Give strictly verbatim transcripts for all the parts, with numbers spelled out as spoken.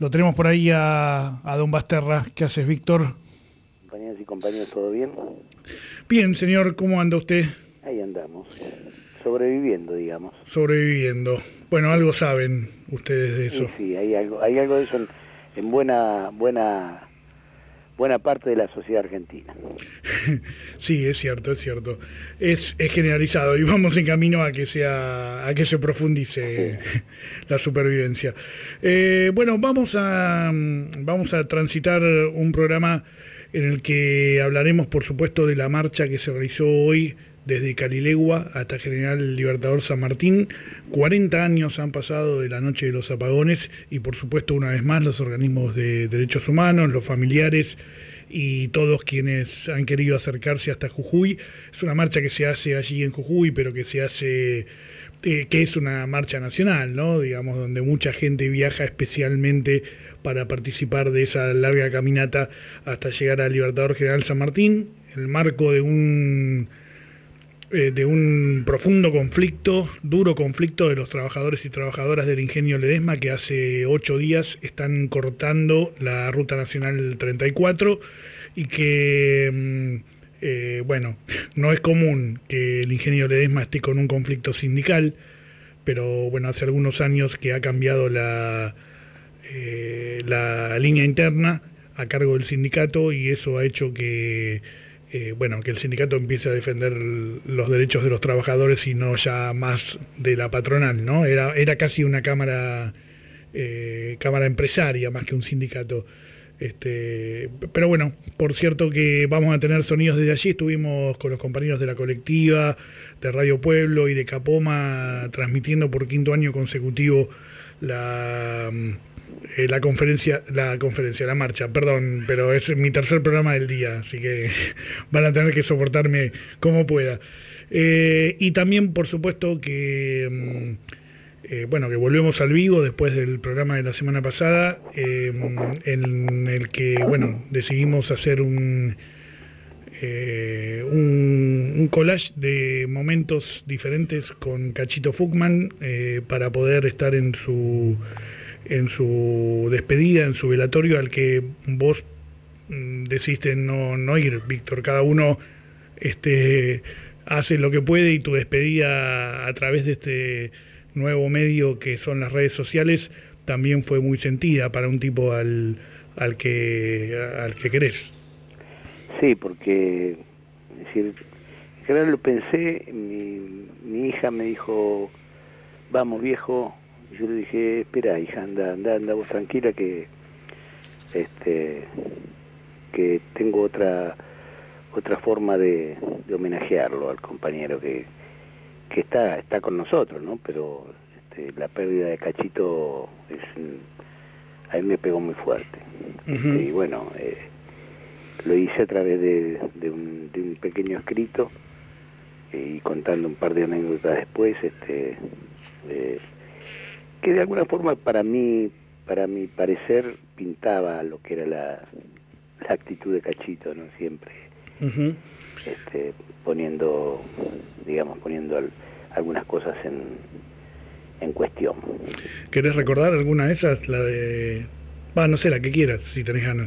Lo tenemos por ahí a, a don Basterra. ¿Qué haces, Víctor? Compañeras y compañeros, ¿todo bien? Bien, señor, ¿cómo anda usted? Ahí andamos, sobreviviendo, digamos. Sobreviviendo. Bueno, algo saben ustedes de eso. Sí, sí, hay algo, hay algo de eso en, en buena, buena, buena parte de la sociedad argentina. Sí, es cierto, es cierto. Es, es generalizado y vamos en camino a que sea, a que se profundice sí. la supervivencia. Eh, bueno, vamos a, vamos a transitar un programa en el que hablaremos, por supuesto, de la marcha que se realizó hoy desde Calilegua hasta General Libertador San Martín. cuarenta años han pasado de la noche de los apagones y, por supuesto, una vez más, los organismos de derechos humanos, los familiares y todos quienes han querido acercarse hasta Jujuy. Es una marcha que se hace allí en Jujuy, pero que se hace, eh, que es una marcha nacional, ¿no? Digamos, donde mucha gente viaja especialmente para participar de esa larga caminata hasta llegar al Libertador General San Martín, en el marco de un eh, de un profundo conflicto, duro conflicto de los trabajadores y trabajadoras del Ingenio Ledesma, que hace ocho días están cortando la Ruta Nacional treinta y cuatro y que, eh, bueno, no es común que el Ingenio Ledesma esté con un conflicto sindical, pero bueno, hace algunos años que ha cambiado la Eh, la línea interna a cargo del sindicato y eso ha hecho que eh, bueno que el sindicato empiece a defender los derechos de los trabajadores y no ya más de la patronal, ¿no? Era, era casi una cámara eh, cámara empresaria más que un sindicato. Este, pero bueno, por cierto que vamos a tener sonidos desde allí. Estuvimos con los compañeros de la colectiva, de Radio Pueblo y de Capoma transmitiendo por quinto año consecutivo la Eh, la conferencia, la conferencia, la marcha, perdón, pero es mi tercer programa del día, así que van a tener que soportarme como pueda. Eh, y también, por supuesto, que eh, bueno, que volvemos al vivo después del programa de la semana pasada, eh, en el que bueno, decidimos hacer un eh, un, un collage de momentos diferentes con Cachito Fuchman eh, para poder estar en su en su despedida, en su velatorio, al que vos mm, decidiste no, no ir, Víctor. Cada uno este, hace lo que puede y tu despedida a través de este nuevo medio que son las redes sociales también fue muy sentida para un tipo al, al, que, al que querés. Sí, porque, es decir, en general lo pensé, mi, mi hija me dijo, vamos viejo. Yo le dije, espera, hija, anda, anda, anda vos tranquila que este que tengo otra otra forma de, de homenajearlo al compañero que, que está está con nosotros, ¿no? Pero este, la pérdida de Cachito es, a mí me pegó muy fuerte. Uh-huh. Este, y bueno, eh, lo hice a través de, de, un, de un pequeño escrito eh, y contando un par de anécdotas después, este eh, que de alguna forma para mí, para mi parecer, pintaba lo que era la, la actitud de Cachito, ¿no? Siempre uh-huh. este, poniendo, digamos, poniendo al, algunas cosas en, en cuestión. ¿Querés recordar alguna de esas? La de... Va, no sé, la que quieras, si tenés ganas.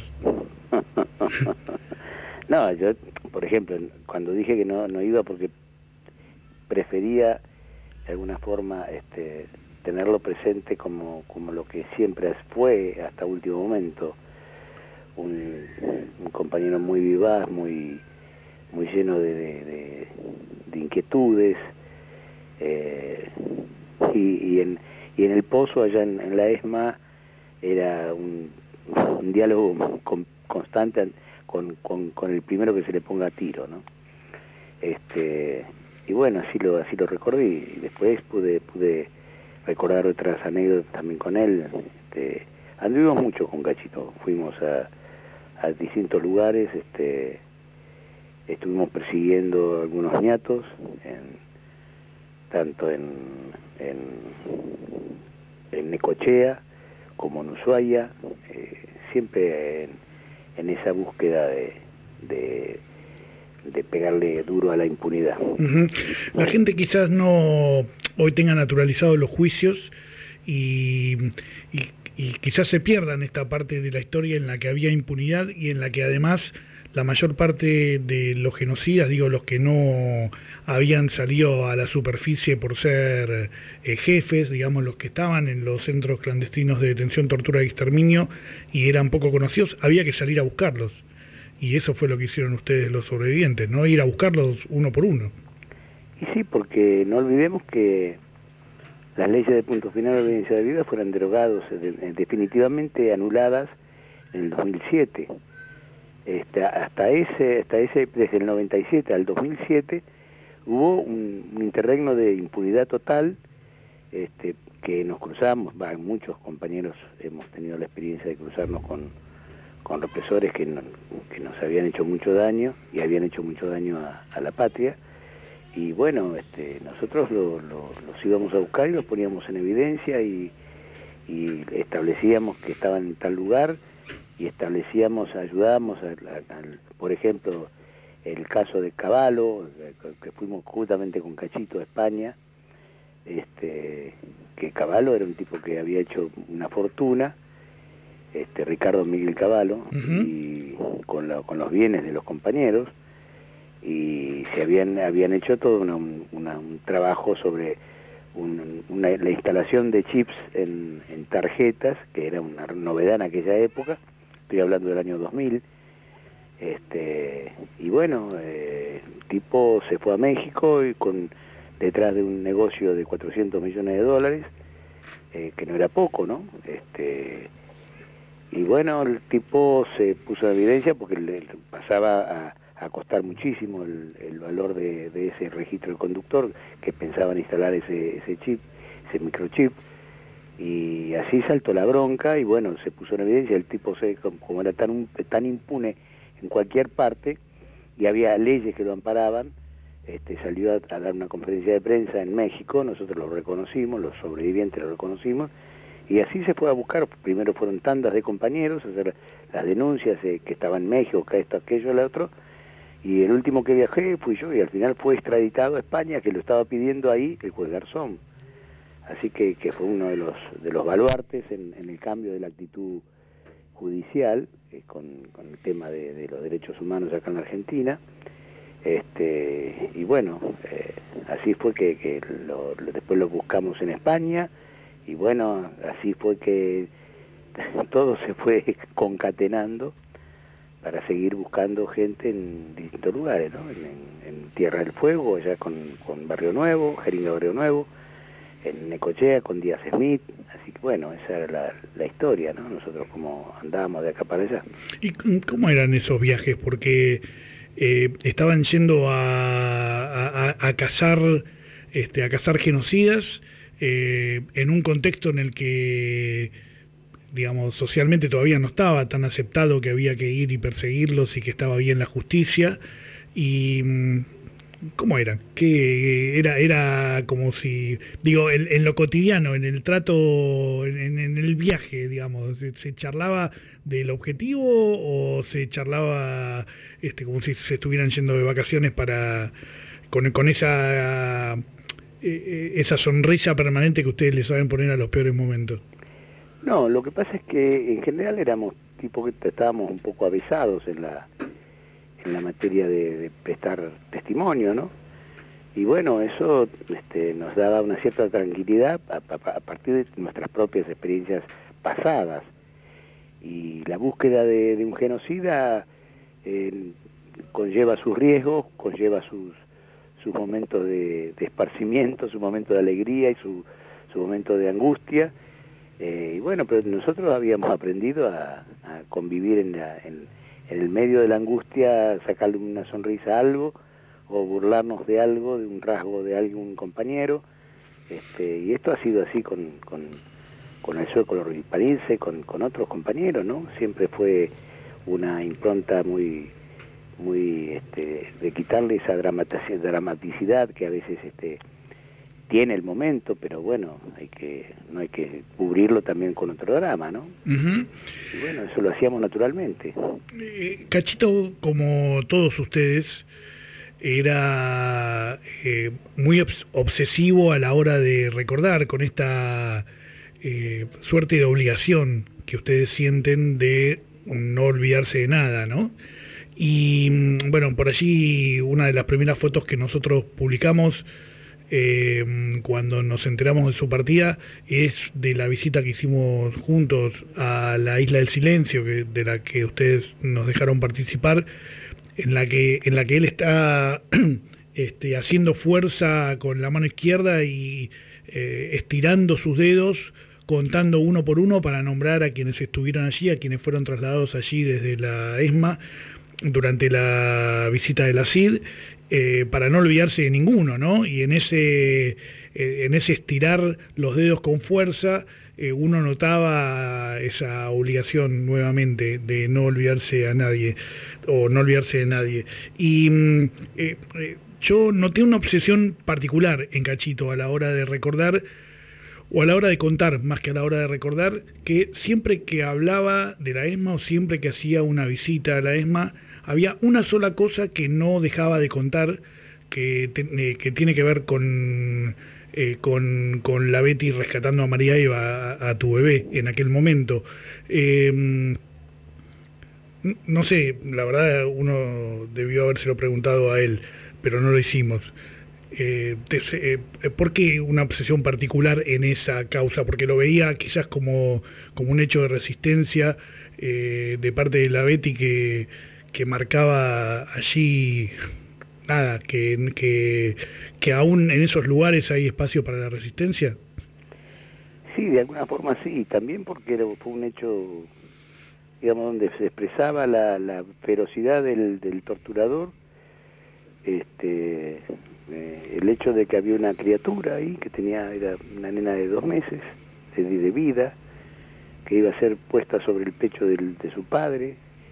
No, yo, por ejemplo, cuando dije que no, no iba porque prefería, de alguna forma, este... tenerlo presente como, como lo que siempre fue hasta último momento, un, un compañero muy vivaz, muy, muy lleno de, de, de, de inquietudes, eh, y, y, en, y en el Pozo, allá en, en la ESMA, era un, un diálogo con, constante con, con, con el primero que se le ponga a tiro, ¿no? Este, y bueno, así lo, así lo recordé, y después pude... pude recordar otras anécdotas también con él. Este, anduvimos mucho con Cachito, fuimos a, a distintos lugares, este, estuvimos persiguiendo algunos ñatos, en, tanto en, en, en Necochea como en Ushuaia, eh, siempre en, en esa búsqueda de, de de pegarle duro a la impunidad. Uh-huh. La gente quizás no hoy tenga naturalizados los juicios y, y y quizás se pierdan esta parte de la historia en la que había impunidad y en la que además la mayor parte de los genocidas, digo, los que no habían salido a la superficie por ser eh, jefes, digamos, los que estaban en los centros clandestinos de detención, tortura y exterminio y eran poco conocidos, había que salir a buscarlos. Y eso fue lo que hicieron ustedes los sobrevivientes, ¿no? Ir a buscarlos uno por uno. Y sí, porque no olvidemos que las leyes de punto final de la violencia de vida fueron derogadas, definitivamente anuladas en el dos mil siete. Este, hasta ese, hasta ese, desde el noventa y siete al dos mil siete, hubo un, un interregno de impunidad total, este, que nos cruzamos, bah, muchos compañeros hemos tenido la experiencia de cruzarnos con, con represores que, no, que nos habían hecho mucho daño y habían hecho mucho daño a, a la patria, y bueno, este, nosotros lo, lo, los íbamos a buscar y los poníamos en evidencia y, y establecíamos que estaban en tal lugar, y establecíamos, ayudábamos, a, a, a, por ejemplo, el caso de Cavallo, que fuimos justamente con Cachito a España, este, que Cavallo era un tipo que había hecho una fortuna, este, Ricardo Miguel Cavallo, uh-huh. y con, la, con los bienes de los compañeros, y se habían, habían hecho todo una, una, un trabajo sobre un, una, la instalación de chips en, en tarjetas, que era una novedad en aquella época. Estoy hablando del año dos mil, este, y bueno, eh, el tipo se fue a México y con detrás de un negocio de cuatrocientos millones de dólares, eh, que no era poco, ¿no? Este, y bueno, el tipo se puso en evidencia porque le pasaba a, a costar muchísimo el, el valor de, de ese registro del conductor, que pensaban instalar ese, ese chip, ese microchip. Y así saltó la bronca y bueno, se puso en evidencia, el tipo se, como era tan, tan impune en cualquier parte y había leyes que lo amparaban, este, salió a, a dar una conferencia de prensa en México, nosotros lo reconocimos, los sobrevivientes lo reconocimos, y así se fue a buscar. Primero fueron tandas de compañeros a hacer las denuncias, eh, que estaba en México, que esto, aquello, el otro, y el último que viajé fui yo y al final fue extraditado a España, que lo estaba pidiendo ahí el juez Garzón. Así que, que fue uno de los de los baluartes en, en el cambio de la actitud judicial, eh, con, con el tema de, de los derechos humanos acá en la Argentina. Este, y bueno, eh, así fue que, que lo, lo, después lo buscamos en España, y bueno, así fue que todo se fue concatenando para seguir buscando gente en distintos lugares, ¿no? En, en, en Tierra del Fuego, allá con, con Barrio Nuevo, Jeringa Barrio Nuevo, en Necochea con Díaz Smith, así que bueno, esa era la, la historia, ¿no? Nosotros como andábamos de acá para allá. ¿Y cómo eran esos viajes? Porque eh, estaban yendo a, a, a cazar este, a cazar genocidas eh, en un contexto en el que, digamos, socialmente todavía no estaba tan aceptado que había que ir y perseguirlos y que estaba bien la justicia. Y ¿cómo era? ¿Qué era? Era como si, digo, en, en lo cotidiano, en el trato, en, en el viaje, digamos, ¿se, se charlaba del objetivo o se charlaba este, como si se estuvieran yendo de vacaciones para con, con esa eh, esa sonrisa permanente que ustedes le saben poner a los peores momentos? No, lo que pasa es que en general éramos tipo que estábamos un poco avisados en la en la materia de, de prestar testimonio, ¿no? Y bueno, eso este, nos daba una cierta tranquilidad a, a, a partir de nuestras propias experiencias pasadas. Y la búsqueda de, de un genocida eh, conlleva sus riesgos, conlleva sus, sus momentos de, de esparcimiento, su momento de alegría y su, su momento de angustia. Eh, y bueno, pero nosotros habíamos aprendido a, a convivir en la... En, en el medio de la angustia, sacarle una sonrisa a algo, o burlarnos de algo, de un rasgo de algún compañero, este, y esto ha sido así con, con, con el sueco lorriparense, con, con otros compañeros, ¿no? Siempre fue una impronta muy, muy este, de quitarle esa dramaticidad que a veces este, tiene el momento, pero bueno, hay que no hay que cubrirlo también con otro drama, ¿no? Uh-huh. Y bueno, eso lo hacíamos naturalmente. Eh, Cachito, como todos ustedes, era eh, muy obs- obsesivo a la hora de recordar con esta eh, suerte de obligación que ustedes sienten de no olvidarse de nada, ¿no? Y bueno, por allí una de las primeras fotos que nosotros publicamos eh, cuando nos enteramos de su partida es de la visita que hicimos juntos a la Isla del Silencio, que, de la que ustedes nos dejaron participar, en la que, en la que él está este, haciendo fuerza con la mano izquierda y eh, estirando sus dedos, contando uno por uno para nombrar a quienes estuvieron allí, a quienes fueron trasladados allí desde la ESMA durante la visita de la C I D, eh, para no olvidarse de ninguno, ¿no? Y en ese, eh, en ese estirar los dedos con fuerza, eh, uno notaba esa obligación nuevamente de no olvidarse a nadie, o no olvidarse de nadie. Y eh, eh, yo noté una obsesión particular en Cachito a la hora de recordar, o a la hora de contar, más que a la hora de recordar, que siempre que hablaba de la ESMA o siempre que hacía una visita a la ESMA, había una sola cosa que no dejaba de contar, que, te, eh, que tiene que ver con, eh, con, con la Betty rescatando a María Eva, a, a tu bebé, en aquel momento. Eh, no sé, la verdad uno debió habérselo preguntado a él, pero no lo hicimos. Eh, te, eh, ¿Por qué una obsesión particular en esa causa? Porque lo veía quizás como, como un hecho de resistencia eh, de parte de la Betty que, que marcaba allí, nada, que, que, que aún en esos lugares hay espacio para la resistencia. Sí, de alguna forma sí, también porque fue un hecho, digamos, donde se expresaba la, la ferocidad del, del torturador, este... Eh, el hecho de que había una criatura ahí, que tenía, era una nena de dos meses de, de vida, que iba a ser puesta sobre el pecho del, de su padre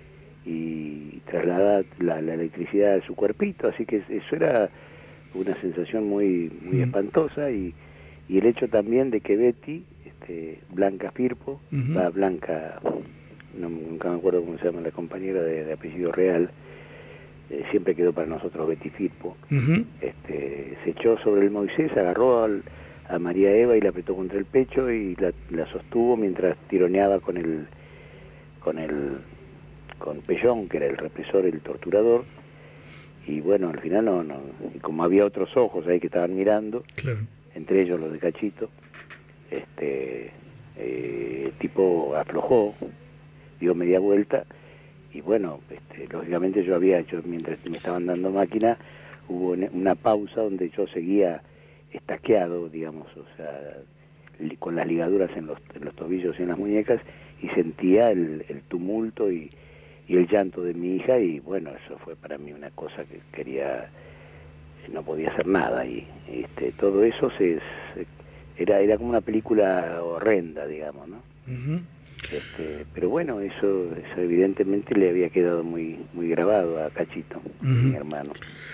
y trasladada la, la electricidad a su cuerpito, así que eso era una sensación muy, muy uh-huh. espantosa, y, y el hecho también de que Betty, este, Blanca Firpo, uh-huh. va Blanca, no, nunca me acuerdo cómo se llama la compañera de, de apellido real, Eh, siempre quedó para nosotros Betty Firpo, uh-huh. este, se echó sobre el Moisés, agarró al, a María Eva y la apretó contra el pecho y la, la sostuvo mientras tironeaba con el con el con Pellón, que era el represor, el torturador, y bueno, al final no, no y como había otros ojos ahí que estaban mirando, claro. entre ellos los de Cachito, este eh, el tipo aflojó, dio media vuelta. Y bueno, este, lógicamente yo había hecho, mientras me estaban dando máquina, hubo una pausa donde yo seguía estaqueado, digamos, o sea, con las ligaduras en los, en los tobillos y en las muñecas, y sentía el, el tumulto y, y el llanto de mi hija, y bueno, eso fue para mí una cosa que quería, no podía hacer nada, y este, todo eso se, se era, era como una película horrenda, digamos, ¿no? Uh-huh. Este, pero bueno, eso, eso evidentemente le había quedado muy muy grabado a Cachito, uh-huh. mi hermano.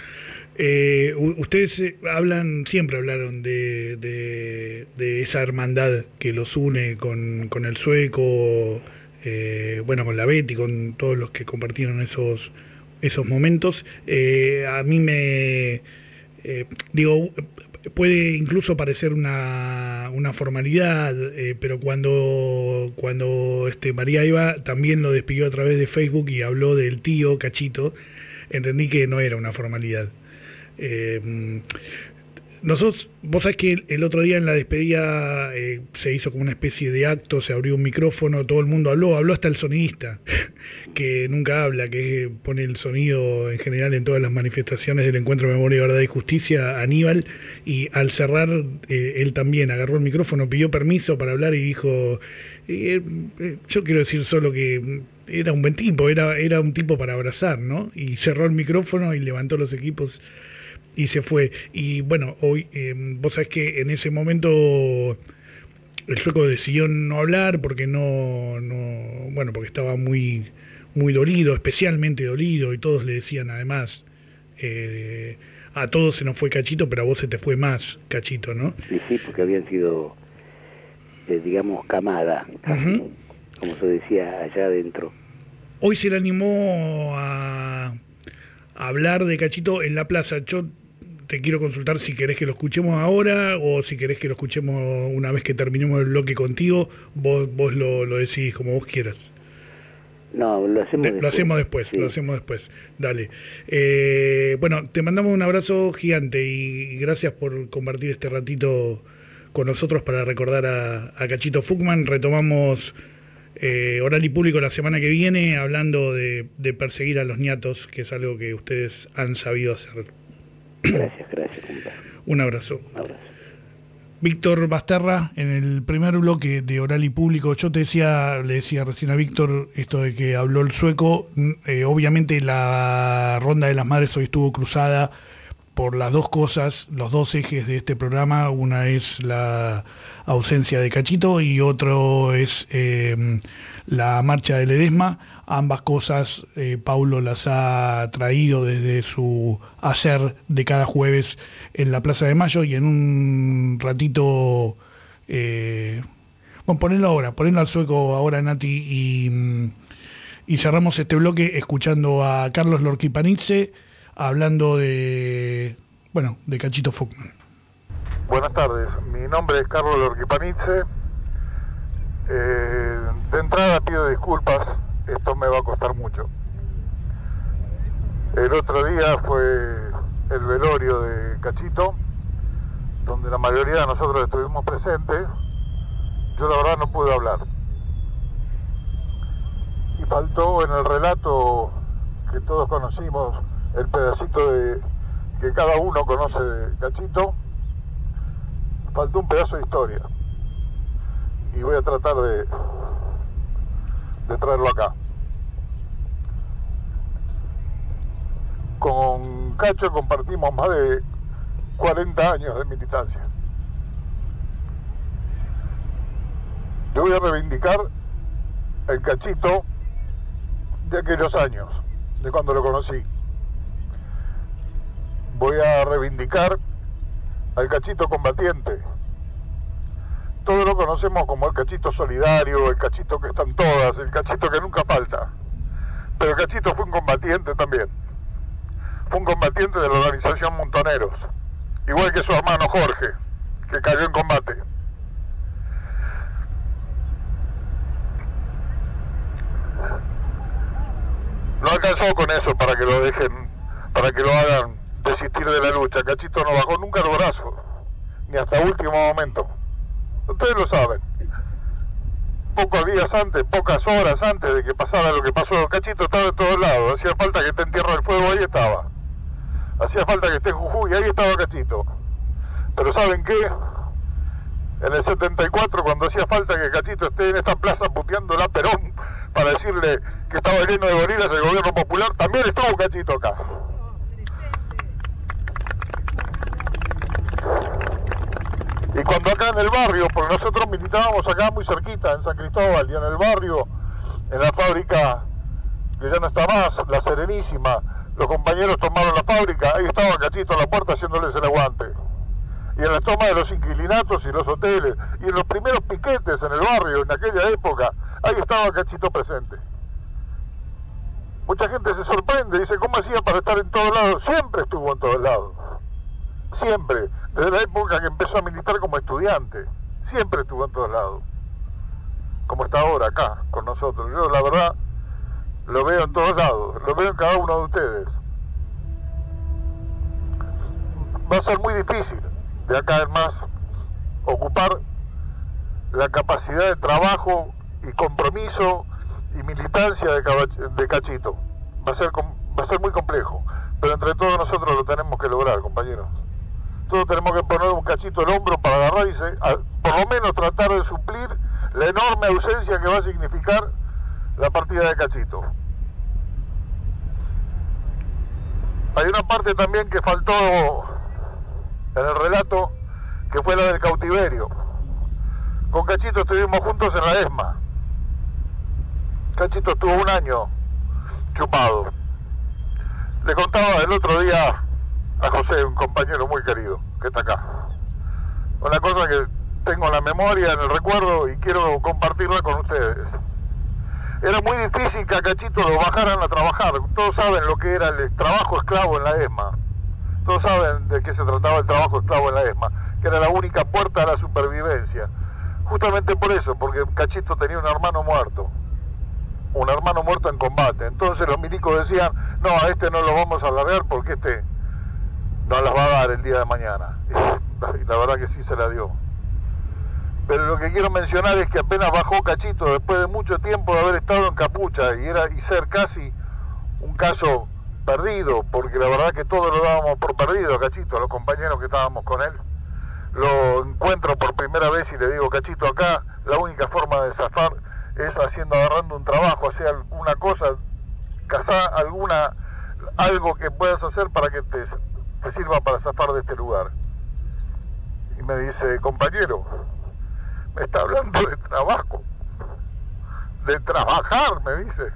Eh, ustedes hablan, siempre hablaron de, de, de esa hermandad que los une con, con el Sueco, eh, bueno, con la Betty, con todos los que compartieron esos, esos momentos. Eh, a mí me... Eh, digo... puede incluso parecer una, una formalidad, eh, pero cuando, cuando este, María Eva también lo despidió a través de Facebook y habló del tío Cachito, entendí que no era una formalidad. Eh, nosotros, vos sabés que el otro día en la despedida eh, se hizo como una especie de acto, se abrió un micrófono, todo el mundo habló, habló hasta el sonidista, que nunca habla, que pone el sonido en general en todas las manifestaciones del Encuentro de Memoria, Verdad y Justicia, Aníbal, y al cerrar eh, él también agarró el micrófono, pidió permiso para hablar y dijo, eh, eh, yo quiero decir solo que era un buen tipo, era, era un tipo para abrazar, ¿no? Y cerró el micrófono y levantó los equipos y se fue. Y bueno, hoy eh, vos sabés que en ese momento el Sueco decidió no hablar porque no, no bueno, porque estaba muy, muy dolido, especialmente dolido, y todos le decían además, eh, a todos se nos fue Cachito, pero a vos se te fue más Cachito, ¿no? Sí, sí, porque habían sido, eh, digamos, camada, uh-huh. como se decía allá adentro. Hoy se le animó a, a hablar de Cachito en la plaza. Yo te quiero consultar si querés que lo escuchemos ahora o si querés que lo escuchemos una vez que terminemos el bloque contigo, vos, vos lo, lo decidís como vos quieras. No, lo hacemos De, después. Lo hacemos después, sí. lo hacemos después. Dale. Eh, bueno, te mandamos un abrazo gigante y gracias por compartir este ratito con nosotros para recordar a, a Cachito Fuchman. Retomamos eh, Oral y Público la semana que viene hablando de, de perseguir a los ñatos, que es algo que ustedes han sabido hacer. Gracias, gracias, compadre. Un abrazo. Un abrazo. Víctor Basterra, en el primer bloque de Oral y Público, yo te decía, le decía recién a Víctor, esto de que habló el sueco, eh, obviamente la Ronda de las Madres hoy estuvo cruzada por las dos cosas, los dos ejes de este programa, una es la ausencia de Cachito y otro es eh, la marcha de Ledesma. Ambas cosas eh, Paulo las ha traído desde su hacer de cada jueves en la Plaza de Mayo y en un ratito, eh, bueno, ponelo ahora, ponelo al sueco ahora, Nati, y, y cerramos este bloque escuchando a Carlos Lorquipanidze hablando de, bueno, de Cachito Fuchman. Buenas tardes, mi nombre es Carlos Lorquipanidze. Eh, de entrada pido disculpas, esto me va a costar mucho. El otro día fue el velorio de Cachito, donde la mayoría de nosotros estuvimos presentes. Yo la verdad no pude hablar. Y faltó en el relato que todos conocimos, el pedacito de que cada uno conoce de Cachito, faltó un pedazo de historia. Y voy a tratar de, de traerlo acá. Con Cacho compartimos más de cuarenta años de militancia. Yo voy a reivindicar el Cachito de aquellos años, de cuando lo conocí. Voy a reivindicar al Cachito combatiente. Todos lo conocemos como el Cachito solidario, el Cachito que están todas, el Cachito que nunca falta. Pero el Cachito fue un combatiente también. Fue un combatiente de la organización Montoneros, igual que su hermano Jorge, que cayó en combate. No alcanzó con eso para que lo dejen, para que lo hagan desistir de la lucha. Cachito no bajó nunca los brazos, ni hasta último momento. Ustedes lo saben. Pocos días antes, pocas horas antes de que pasara lo que pasó, Cachito estaba en todos lados. Hacía falta que esté en Tierra del Fuego, ahí estaba. Hacía falta que esté en Jujuy, ahí estaba Cachito. Pero ¿saben qué? En el setenta y cuatro, cuando hacía falta que Cachito esté en esta plaza puteando la Perón para decirle que estaba lleno de gorilas el gobierno popular, también estuvo Cachito acá. Y cuando acá en el barrio, porque nosotros militábamos acá muy cerquita, en San Cristóbal, y en el barrio, en la fábrica, que ya no está más, la Serenísima, los compañeros tomaron la fábrica, ahí estaba Cachito en la puerta haciéndoles el aguante. Y en la toma de los inquilinatos y los hoteles, y en los primeros piquetes en el barrio, en aquella época, ahí estaba Cachito presente. Mucha gente se sorprende, dice, ¿cómo hacía para estar en todos lados? Siempre estuvo en todos lados. Siempre, desde la época que empezó a militar como estudiante, siempre estuvo en todos lados, como está ahora acá con nosotros. Yo la verdad lo veo en todos lados, lo veo en cada uno de ustedes. Va a ser muy difícil de acá en más ocupar la capacidad de trabajo y compromiso y militancia de, de Cachito. Va a ser, va a ser muy complejo, pero entre todos nosotros lo tenemos que lograr, compañeros. Todos tenemos que poner un cachito el hombro para agarrarse, a, por lo menos tratar de suplir la enorme ausencia que va a significar la partida de Cachito. Hay una parte también que faltó en el relato, que fue la del cautiverio. Con Cachito estuvimos juntos en la ESMA. Cachito estuvo un año chupado. Le contaba el otro día a José, un compañero muy querido, que está acá, una cosa que tengo en la memoria, en el recuerdo, y quiero compartirla con ustedes. Era muy difícil que a Cachito lo bajaran a trabajar. Todos saben lo que era el trabajo esclavo en la ESMA. todos saben de qué se trataba el trabajo esclavo en la ESMA, que era la única puerta a la supervivencia. Justamente por eso, porque Cachito tenía un hermano muerto, un hermano muerto en combate. Entonces los milicos decían, no, a este no lo vamos a largar porque este no las va a dar el día de mañana. Y la verdad que sí se la dio. Pero lo que quiero mencionar es que apenas bajó Cachito, después de mucho tiempo de haber estado en capucha y, era, y ser casi un caso perdido, porque la verdad que todos lo dábamos por perdido a Cachito, los compañeros que estábamos con él. Lo encuentro por primera vez y le digo, Cachito, acá la única forma de zafar es haciendo, agarrando un trabajo, hacer alguna cosa, cazar alguna, algo que puedas hacer para que te, te sirva para zafar de este lugar. Y me dice, compañero, me está hablando de trabajo, de trabajar, me dice.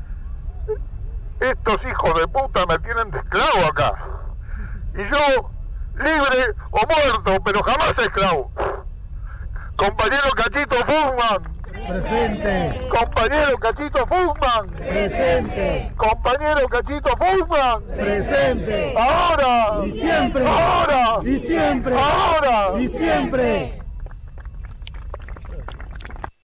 Estos hijos de puta me tienen de esclavo acá. Y yo, libre o muerto, pero jamás esclavo. Compañero Cachito Fussman. Presente. Compañero Cachito Fussman. Presente. Compañero Cachito Fussman. Presente. Ahora. Y siempre. Ahora. Y siempre. Ahora. Y siempre.